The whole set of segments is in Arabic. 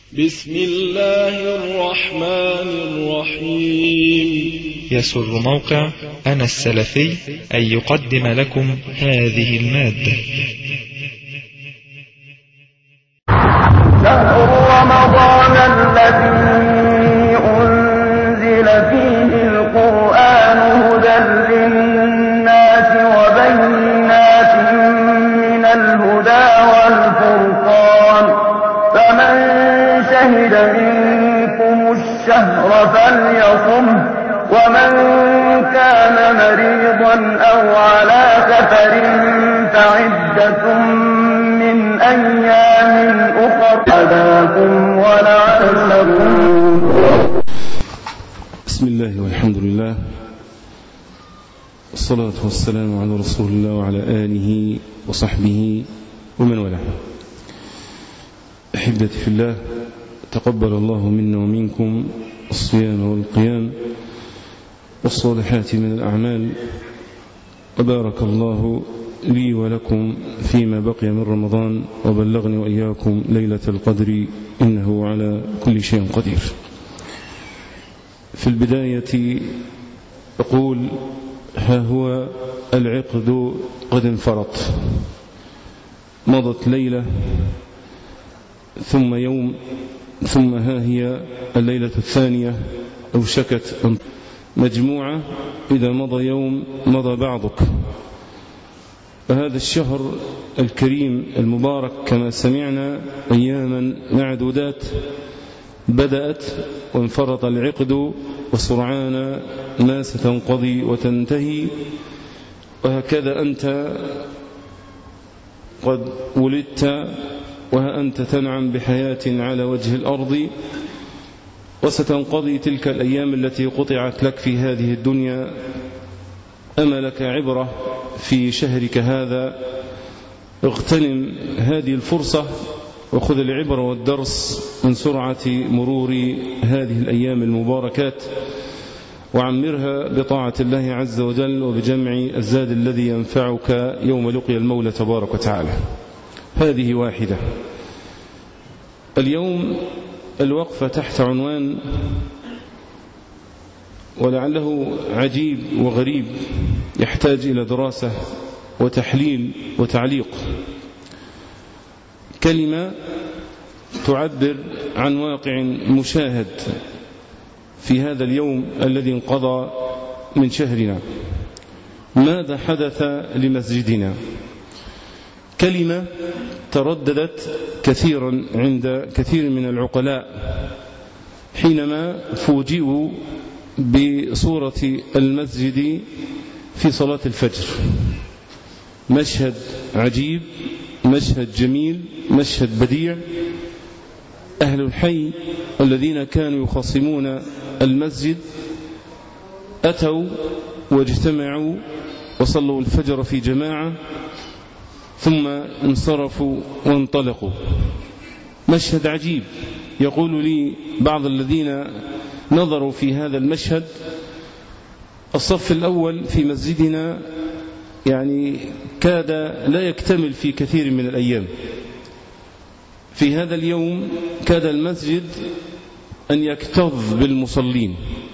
بسم الله الرحمن الرحيم. يسر موقع أنا السلفي أن يقدم لكم هذه المادة. شهر رمضان الذي أنزل فيه القرآن هدى للناس وبينات من الهدى والفرقان، فمن شهد منكم الشهر فليصمه، ومن كان مريضا أو على سفر فعدة من أيام أخر هداكم ولعلكم. بسم الله والحمد لله والصلاة والسلام على رسول الله وعلى آله وصحبه ومن والاه. أحبتي في الله، تقبل الله منا ومنكم الصيام والقيام والصالحات من الأعمال، وبارك الله لي ولكم فيما بقي من رمضان، وبلغني وإياكم ليلة القدر، إنه على كل شيء قدير. في البداية أقول: ها هو العقد قد انفرط، مضت ليلة ثم يوم، ثم ها هي الليلة الثانية أوشكت مجموعة، إذا مضى يوم مضى بعضك. فهذا الشهر الكريم المبارك كما سمعنا أياما معدودات بدأت وانفرط العقد، وسرعان ما ستنقضي وتنتهي. وهكذا أنت قد ولدت وها أنت تنعم بحياة على وجه الأرض، وستنقضي تلك الأيام التي قطعت لك في هذه الدنيا. أما لك عبرة في شهرك هذا، اغتنم هذه الفرصة وخذ العبرة والدرس من سرعة مرور هذه الأيام المباركات، وعمرها بطاعة الله عز وجل وبجمع الزاد الذي ينفعك يوم لقي المولى تبارك وتعالى. هذه واحدة. اليوم الوقفة تحت عنوان، ولعله عجيب وغريب يحتاج إلى دراسة وتحليل وتعليق، كلمة تعبر عن واقع مشاهد في هذا اليوم الذي انقضى من شهرنا. ماذا حدث لمسجدنا؟ كلمة ترددت كثيرا عند كثير من العقلاء حينما فوجئوا بصورة المسجد في صلاة الفجر. مشهد عجيب، مشهد جميل، مشهد بديع. أهل الحي الذين كانوا يخاصمون المسجد أتوا واجتمعوا وصلوا الفجر في جماعة، ثم انصرفوا وانطلقوا. مشهد عجيب. يقول لي بعض الذين نظروا في هذا المشهد: الصف الأول في مسجدنا يعني كاد لا يكتمل في كثير من الأيام. في هذا اليوم كاد المسجد أن يكتظ بالمصلين،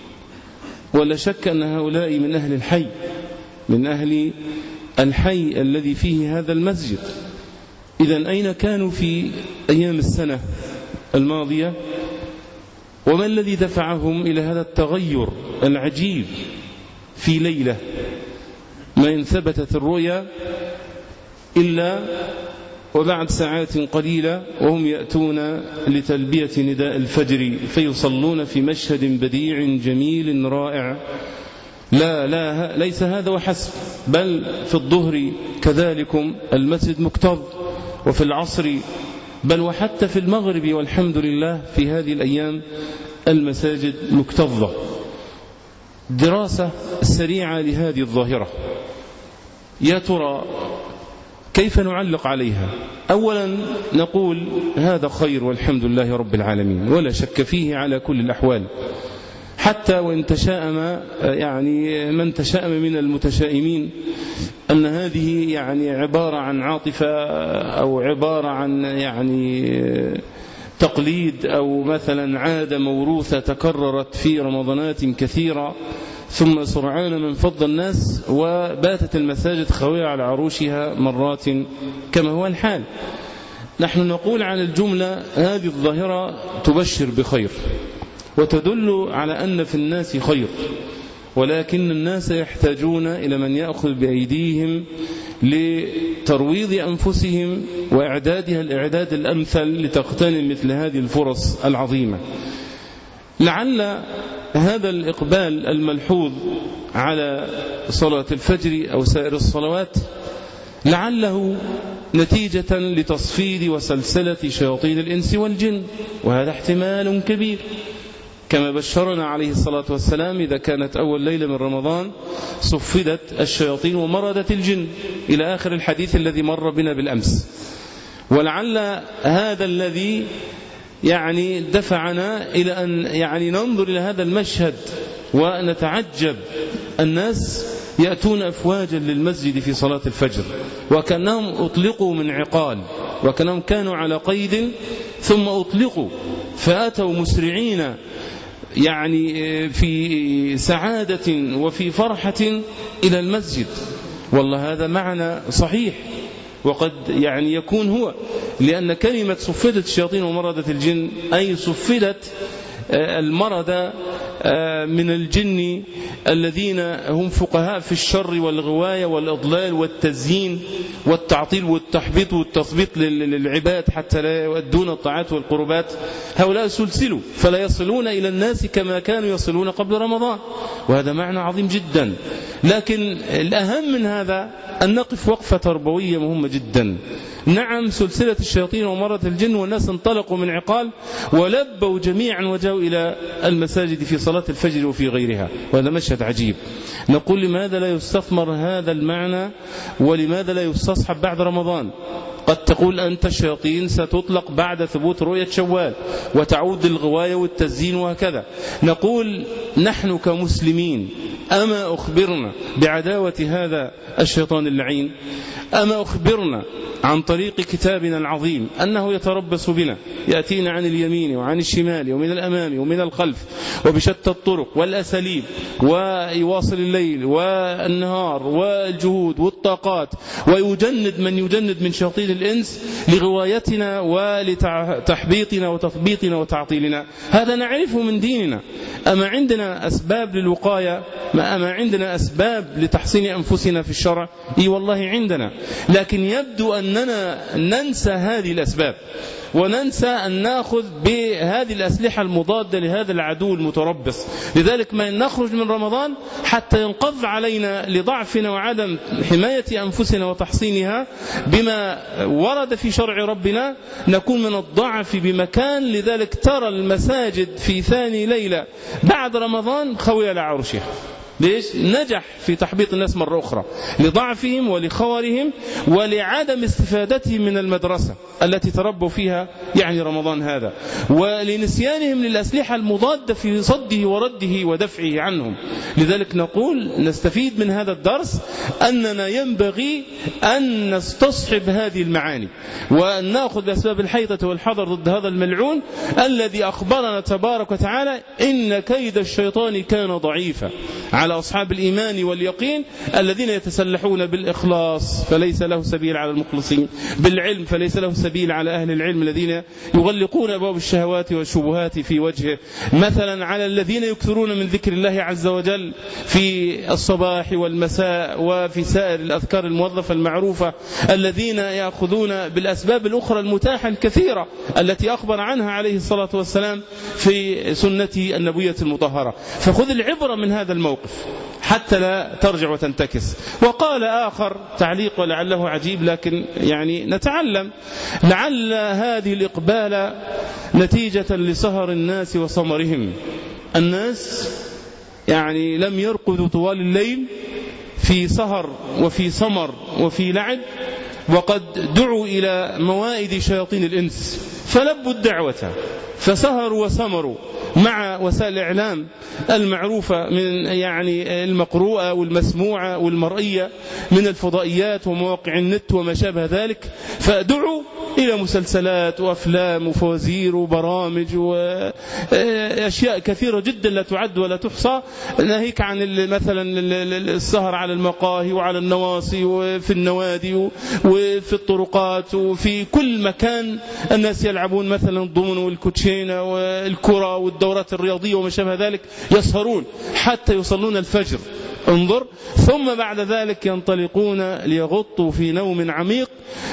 ولا شك أن هؤلاء من أهل الحي، من أهل الحي الذي فيه هذا المسجد. إذن أين كانوا في أيام السنة الماضية؟ وما الذي دفعهم إلى هذا التغير العجيب في ليلة؟ ما إن ثبتت الرؤيا إلا وبعد ساعات قليلة وهم يأتون لتلبية نداء الفجر، فيصلون في مشهد بديع جميل رائع. لا ليس هذا وحسب، بل في الظهر كذلكم المسجد مكتظ، وفي العصر، بل وحتى في المغرب، والحمد لله في هذه الأيام المساجد مكتظة. دراسة سريعة لهذه الظاهرة، يا ترى كيف نعلق عليها؟ أولا نقول هذا خير والحمد لله رب العالمين، ولا شك فيه على كل الأحوال، حتى وإن تشاءم يعني من تشاءم من المتشائمين أن هذه يعني عبارة عن عاطفة أو عبارة عن يعني تقليد أو مثلا عادة موروثة تكررت في رمضانات كثيرة، ثم سرعان من فض الناس وباتت المساجد خاوية على عروشها مرات كما هو الحال. نحن نقول عن الجملة هذه الظاهرة تبشر بخير وتدل على أن في الناس خير، ولكن الناس يحتاجون إلى من يأخذ بأيديهم لترويض أنفسهم وإعدادها الإعداد الأمثل لتغتنم مثل هذه الفرص العظيمة. لعل هذا الإقبال الملحوظ على صلاة الفجر أو سائر الصلوات لعله نتيجة لتصفيد وسلسلة شياطين الإنس والجن، وهذا احتمال كبير، كما بشرنا عليه الصلاة والسلام إذا كانت أول ليلة من رمضان صفدت الشياطين ومردت الجن إلى آخر الحديث الذي مر بنا بالأمس. ولعل هذا الذي دفعنا إلى أن ننظر إلى هذا المشهد ونتعجب. الناس يأتون أفواجا للمسجد في صلاة الفجر وكأنهم أطلقوا من عقال، وكأنهم كانوا على قيد ثم أطلقوا فأتوا مسرعين في سعادة وفي فرحة إلى المسجد. والله هذا معنى صحيح، وقد يكون هو، لأن كلمة صفدت الشياطين ومردت الجن أي صفدت المرض من الجن الذين هم فقهاء في الشر والغواية والإضلال والتزيين والتعطيل والتحبيط والتثبيط للعباد حتى لا يؤدون الطاعات والقربات. هؤلاء سلسلوا فلا يصلون إلى الناس كما كانوا يصلون قبل رمضان، وهذا معنى عظيم جدا. لكن الأهم من هذا أن نقف وقفة تربوية مهمة جدا. نعم، سلسلة الشياطين ومرض الجن والناس انطلقوا من عقال ولبوا جميعا وجاءوا إلى المساجد في صلاة الفجر وفي غيرها، وهذا مشهد عجيب. نقول لماذا لا يستثمر هذا المعنى ولماذا لا يستصحب بعد رمضان؟ قد تقول أنت الشياطين ستطلق بعد ثبوت رؤية شوال وتعود للغواية والتزيين وهكذا. نقول نحن كمسلمين أما أخبرنا بعداوة هذا الشيطان اللعين؟ أما أخبرنا عن طريق كتابنا العظيم أنه يتربص بنا، يأتينا عن اليمين وعن الشمال ومن الأمام ومن الخلف وبشتى الطرق والأساليب، ويواصل الليل والنهار والجهود والطاقات، ويجند من يجند من شياطين الإنس لغوايتنا ولتحبيطنا وتثبيطنا وتعطيلنا. هذا نعرفه من ديننا. أما عندنا أسباب للوقاية؟ أما عندنا أسباب لتحصين أنفسنا في الشرع؟ إي والله عندنا، لكن يبدو أننا ننسى هذه الأسباب وننسى أن نأخذ بهذه الأسلحة المضادة لهذا العدو المتربص. لذلك ما نخرج من رمضان حتى ينقض علينا لضعفنا وعدم حماية أنفسنا وتحصينها بما ورد في شرع ربنا نكون من الضعف بمكان. لذلك ترى المساجد في ثاني ليلة بعد رمضان خوية على عرشها. ليش؟ نجح في تحبيط الناس مرة أخرى لضعفهم ولخورهم ولعدم استفادتهم من المدرسة التي تربوا فيها رمضان هذا، ولنسيانهم للأسلحة المضادة في صده ورده ودفعه عنهم. لذلك نقول نستفيد من هذا الدرس أننا ينبغي أن نستصحب هذه المعاني وأن نأخذ بأسباب الحيطة والحذر ضد هذا الملعون الذي أخبرنا تبارك وتعالى إن كيد الشيطان كان ضعيفا على أصحاب الإيمان واليقين الذين يتسلحون بالإخلاص فليس له سبيل على المخلصين، بالعلم فليس له سبيل على أهل العلم الذين يغلقون أبواب الشهوات والشبهات في وجهه، مثلا على الذين يكثرون من ذكر الله عز وجل في الصباح والمساء وفي سائر الأذكار الموظفة المعروفة، الذين يأخذون بالأسباب الأخرى المتاحة الكثيرة التي أخبر عنها عليه الصلاة والسلام في سنته النبوية المطهرة. فخذ العبرة من هذا الموقف حتى لا ترجع وتنتكس. وقال آخر تعليق ولعله عجيب لكن نتعلم، لعل هذه الإقبال نتيجة لسهر الناس وصمرهم. الناس لم يرقدوا طوال الليل في سهر وفي سمر وفي لعب، وقد دعوا إلى موائد شياطين الإنس فلبوا الدعوة فسهروا وسمروا مع وسائل الإعلام المعروفة من يعني المقروءة والمسموعة والمرئية من الفضائيات ومواقع النت وما شابه ذلك، فادعوا إلى مسلسلات وأفلام وفوازير وبرامج وأشياء كثيرة جدا لا تعد ولا تحصى، ناهيك عن مثلا السهر على المقاهي وعلى النواصي وفي النوادي وفي الطرقات وفي كل مكان الناس يلعبون مثلا الضمن والكوتشينة والكرة والدورات الرياضية وما شابه ذلك، يسهرون حتى يصلون الفجر، انظر، ثم بعد ذلك ينطلقون ليغطوا في نوم عميق،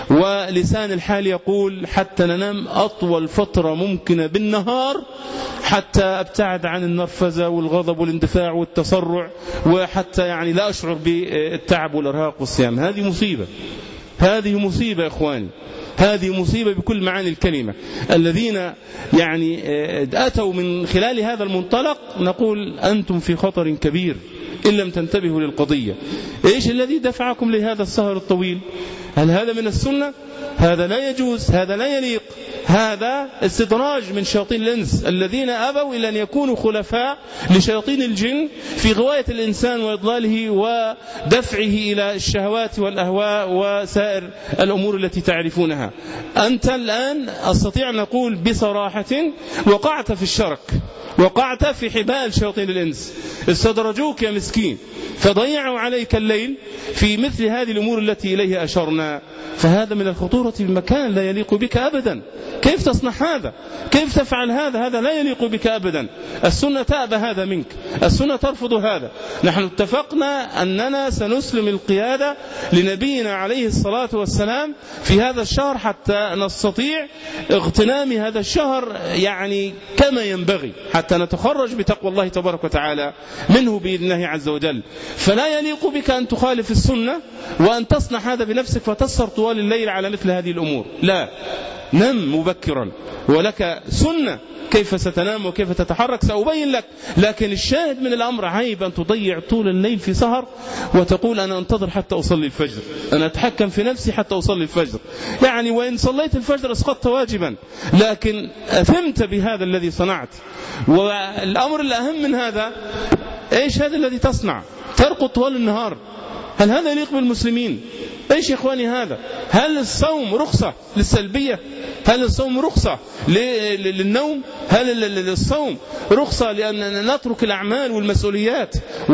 ولسان الحال يقول حتى ننام أطول فترة ممكنة بالنهار حتى أبتعد عن النرفزة والغضب والاندفاع والتسرع، وحتى يعني لا أشعر بالتعب والإرهاق والصيام. هذه مصيبة، هذه مصيبة يا إخواني، هذه مصيبة بكل معاني الكلمة. الذين يعني أتوا من خلال هذا المنطلق نقول أنتم في خطر كبير إن لم تنتبهوا للقضية. إيش الذي دفعكم لهذا السهر الطويل؟ هل هذا من السنة؟ هذا لا يجوز، هذا لا يليق، هذا استدراج من شياطين الإنس الذين أبوا إلى أن يكونوا خلفاء لشياطين الجن في غواية الإنسان وإضلاله ودفعه إلى الشهوات والأهواء وسائر الأمور التي تعرفونها. أنت الآن أستطيع أن نقول بصراحة وقعت في الشرك، وقعت في حبال شياطين الإنس، استدرجوك يا مسكين فضيعوا عليك الليل في مثل هذه الأمور التي إليها أشرنا. فهذا من الخطورة بمكان لا يليق بك أبدا. كيف تصنع هذا؟ كيف تفعل هذا؟ هذا لا يليق بك أبدا. السنة تأبى هذا منك، السنة ترفض هذا. نحن اتفقنا أننا سنسلم القيادة لنبينا عليه الصلاة والسلام في هذا الشهر حتى نستطيع اغتنام هذا الشهر يعني كما ينبغي، حتى نتخرج بتقوى الله تبارك وتعالى منه بإذن الله عز وجل. فلا يليق بك أن تخالف السنة وأن تصنع هذا بنفسك فتسهر طوال الليل على مثل هذه الأمور. لا، نم مبكرا، ولك سنة كيف ستنام وكيف تتحرك سأبين لك. لكن الشاهد من الأمر عيب أن تضيع طول الليل في سهر وتقول أنا أنتظر حتى أصلي الفجر، أنا أتحكم في نفسي حتى أصلي الفجر. يعني وإن صليت الفجر أسقطت واجبا، لكن أثمت بهذا الذي صنعت. والأمر الأهم من هذا، إيش هذا الذي تصنع؟ ترقد طوال النهار. هل هذا يليق بالمسلمين؟ إيش يا إخواني هذا؟ هل الصوم رخصة للسلبية؟ هل الصوم رخصة للنوم؟ هل الصوم رخصة لأن نترك الأعمال والمسؤوليات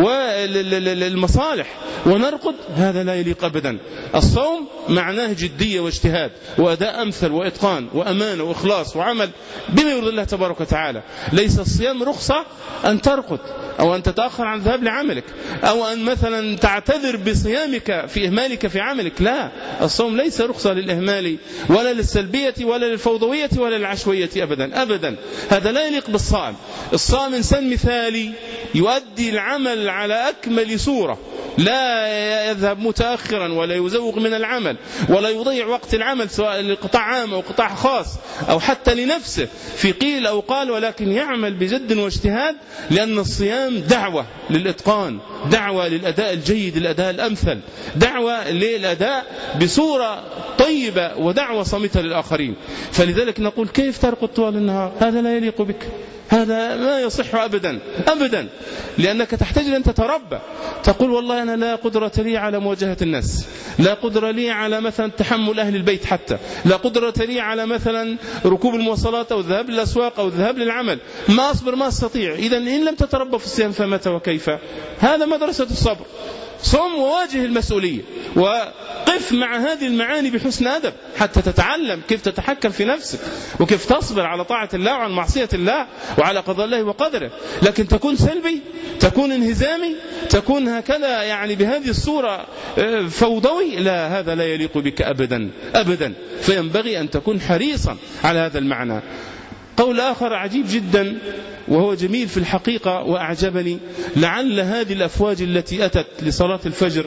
والمصالح ونرقد؟ هذا لا يليق أبدا. الصوم معناه جدية واجتهاد وأداء أمثل وإتقان وأمانة وإخلاص وعمل بما يرضي الله تبارك وتعالى. ليس الصيام رخصة أن ترقد أو أن تتأخر عن الذهاب لعملك أو أن مثلا تعتذر بصيامك في إهمالك في عملك. لا، الصوم ليس رخصة للإهمال ولا للسلبية ولا للفوضوية ولا للعشوية أبدا أبدا. هذا لا يليق بالصائم. الصائم إنسان مثالي يؤدي العمل على أكمل صورة، لا يذهب متأخرا ولا يزوغ من العمل ولا يضيع وقت العمل سواء لقطاع عام أو قطاع خاص أو حتى لنفسه في قيل أو قال، ولكن يعمل بجد واجتهاد، لأن الصيام دعوة للإتقان، دعوة للأداء الجيد، الأداء الأمثل، دعوة للأداء بصورة طيبة ودعوة صامتة للآخرين. فلذلك نقول كيف ترقد طوال النهار؟ هذا لا يليق بك، هذا ما يصح أبدا أبدا، لأنك تحتاج أن تتربى. تقول والله أنا لا قدرة لي على مواجهة الناس، لا قدرة لي على مثلا تحمل أهل البيت، حتى لا قدرة لي على مثلا ركوب المواصلات أو الذهاب للأسواق أو الذهاب للعمل، ما أصبر ما أستطيع. إذن إن لم تتربى في الصيام فمتى وكيف؟ هذا مدرسة الصبر. صم وواجه المسؤولية وقف مع هذه المعاني بحسن أدب حتى تتعلم كيف تتحكم في نفسك وكيف تصبر على طاعة الله وعن معصية الله وعلى قضاء الله وقدره. لكن تكون سلبي، تكون انهزامي، تكون هكذا يعني بهذه الصورة فوضوي، لا، هذا لا يليق بك أبدا أبدا. فينبغي أن تكون حريصا على هذا المعنى. قول آخر عجيب جدا وهو جميل في الحقيقة وأعجبني: لعل هذه الأفواج التي أتت لصلاة الفجر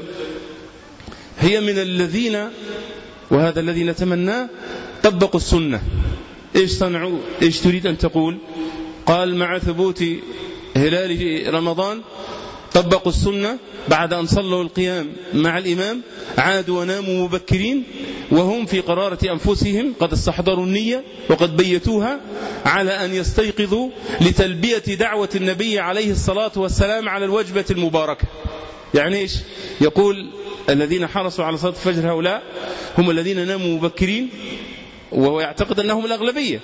هي من الذين، وهذا الذي نتمناه، طبقوا السنة. إيش صنعوا؟ إيش تريد أن تقول؟ قال مع ثبوت هلال رمضان طبقوا السنة بعد أن صلوا القيام مع الإمام، عادوا وناموا مبكرين وهم في قرارة أنفسهم قد استحضروا النية وقد بيتوها على أن يستيقظوا لتلبية دعوة النبي عليه الصلاة والسلام على الوجبة المباركة. يعني إيش؟ يقول الذين حرصوا على صلاة الفجر هؤلاء هم الذين ناموا مبكرين، وهو يعتقد أنهم الأغلبية،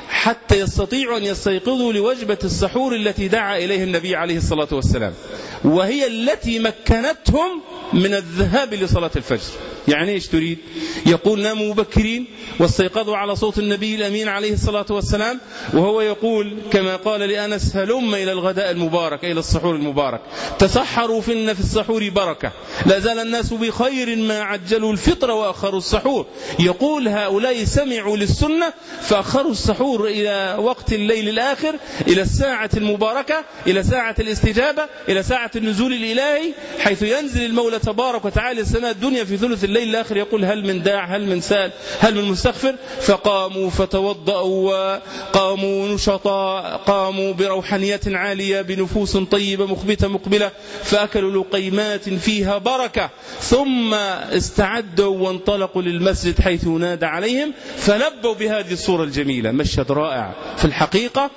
حتى يستطيعوا أن يستيقظوا لوجبة السحور التي دعا إليه النبي عليه الصلاة والسلام، وهي التي مكنتهم من الذهاب لصلاة الفجر. يعني إيش تريد؟ يقول ناموا مبكرين واستيقظوا على صوت النبي الأمين عليه الصلاة والسلام، وهو يقول كما قال لأنس: هلم إلى الغداء المبارك، إلى السحور المبارك، تسحروا فإن في السحور بركة، لا زال الناس بخير ما عجلوا الفطر وأخروا السحور. يقول هؤلاء سمعوا للسنة فأخروا السحور إلى وقت الليل الآخر، إلى الساعة المباركة، إلى ساعة الاستجابة، إلى ساعة النزول الإلهي، حيث ينزل المولى تبارك وتعالى السماء الدنيا في ثلث الليل الآخر، يقول: هل من داع، هل من سال، هل من مستغفر؟ فقاموا فتوضأوا وقاموا نشطاء، قاموا بروحانية عالية بنفوس طيبة مخبتة مقبلة، فأكلوا لقيمات فيها بركة، ثم استعدوا وانطلقوا للمسجد حيث ينادى عليهم، فلبوا بهذه الصورة الجميلة. مشهد رائع في الحقيقة،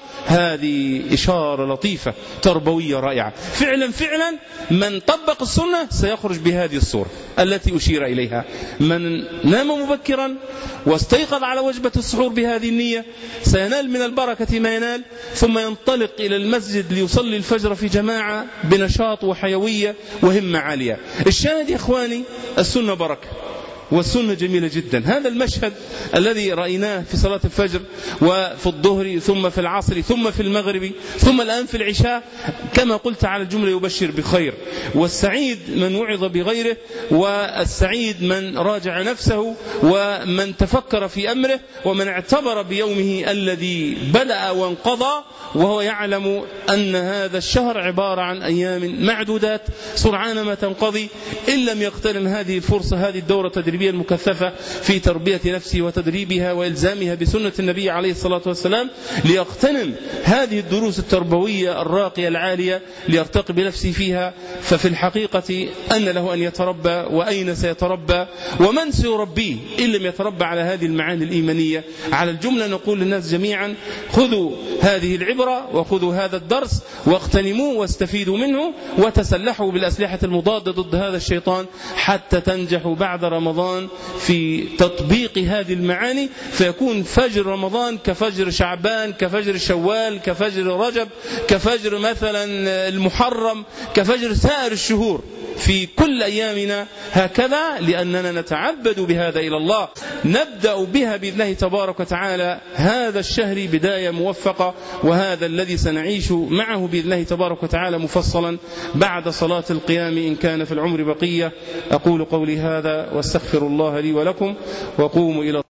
هذه إشارة لطيفة تربوية رائعة. فعلا من طبق السنة سيخرج بهذه الصورة التي أشير إليها. من نام مبكرا واستيقظ على وجبة السحور بهذه النية سينال من البركة ما ينال، ثم ينطلق إلى المسجد ليصلي الفجر في جماعة بنشاط وحيوية وهمة عالية. الشاهد يا إخواني، السنة بركة والسنة جميلة جدا. هذا المشهد الذي رأيناه في صلاة الفجر وفي الظهر ثم في العصر ثم في المغرب ثم الآن في العشاء، كما قلت على الجملة يبشر بخير. والسعيد من وعظ بغيره، والسعيد من راجع نفسه، ومن تفكر في أمره، ومن اعتبر بيومه الذي بدأ وانقضى وهو يعلم أن هذا الشهر عبارة عن أيام معدودات سرعان ما تنقضي، إن لم يغتنم هذه الفرصة، هذه الدورة التدريبية المكثفة في تربية نفسه وتدريبها وإلزامها بسنة النبي عليه الصلاة والسلام، ليغتنم هذه الدروس التربوية الراقية العالية ليرتقي بنفسه فيها. ففي الحقيقة أن له أن يتربى، وأين سيتربى، ومن سيربيه إن لم يتربى على هذه المعاني الإيمانية. على الجملة نقول للناس جميعا: خذوا هذه العبرة وخذوا هذا الدرس واغتنموه واستفيدوا منه، وتسلحوا بالأسلحة المضادة ضد هذا الشيطان حتى تنجحوا بعد رمضان في تطبيق هذه المعاني، فيكون فجر رمضان كفجر شعبان، كفجر شوال، كفجر رجب، كفجر مثلا المحرم، كفجر سائر الشهور في كل أيامنا هكذا، لأننا نتعبد بهذا إلى الله. نبدأ بها بإذن الله تبارك وتعالى هذا الشهر بداية موفقة، وهذا الذي سنعيش معه بإذن الله تبارك وتعالى مفصلا بعد صلاة القيام إن كان في العمر بقية. أقول قولي هذا واستغفر الله لي ولكم، وقوموا إلى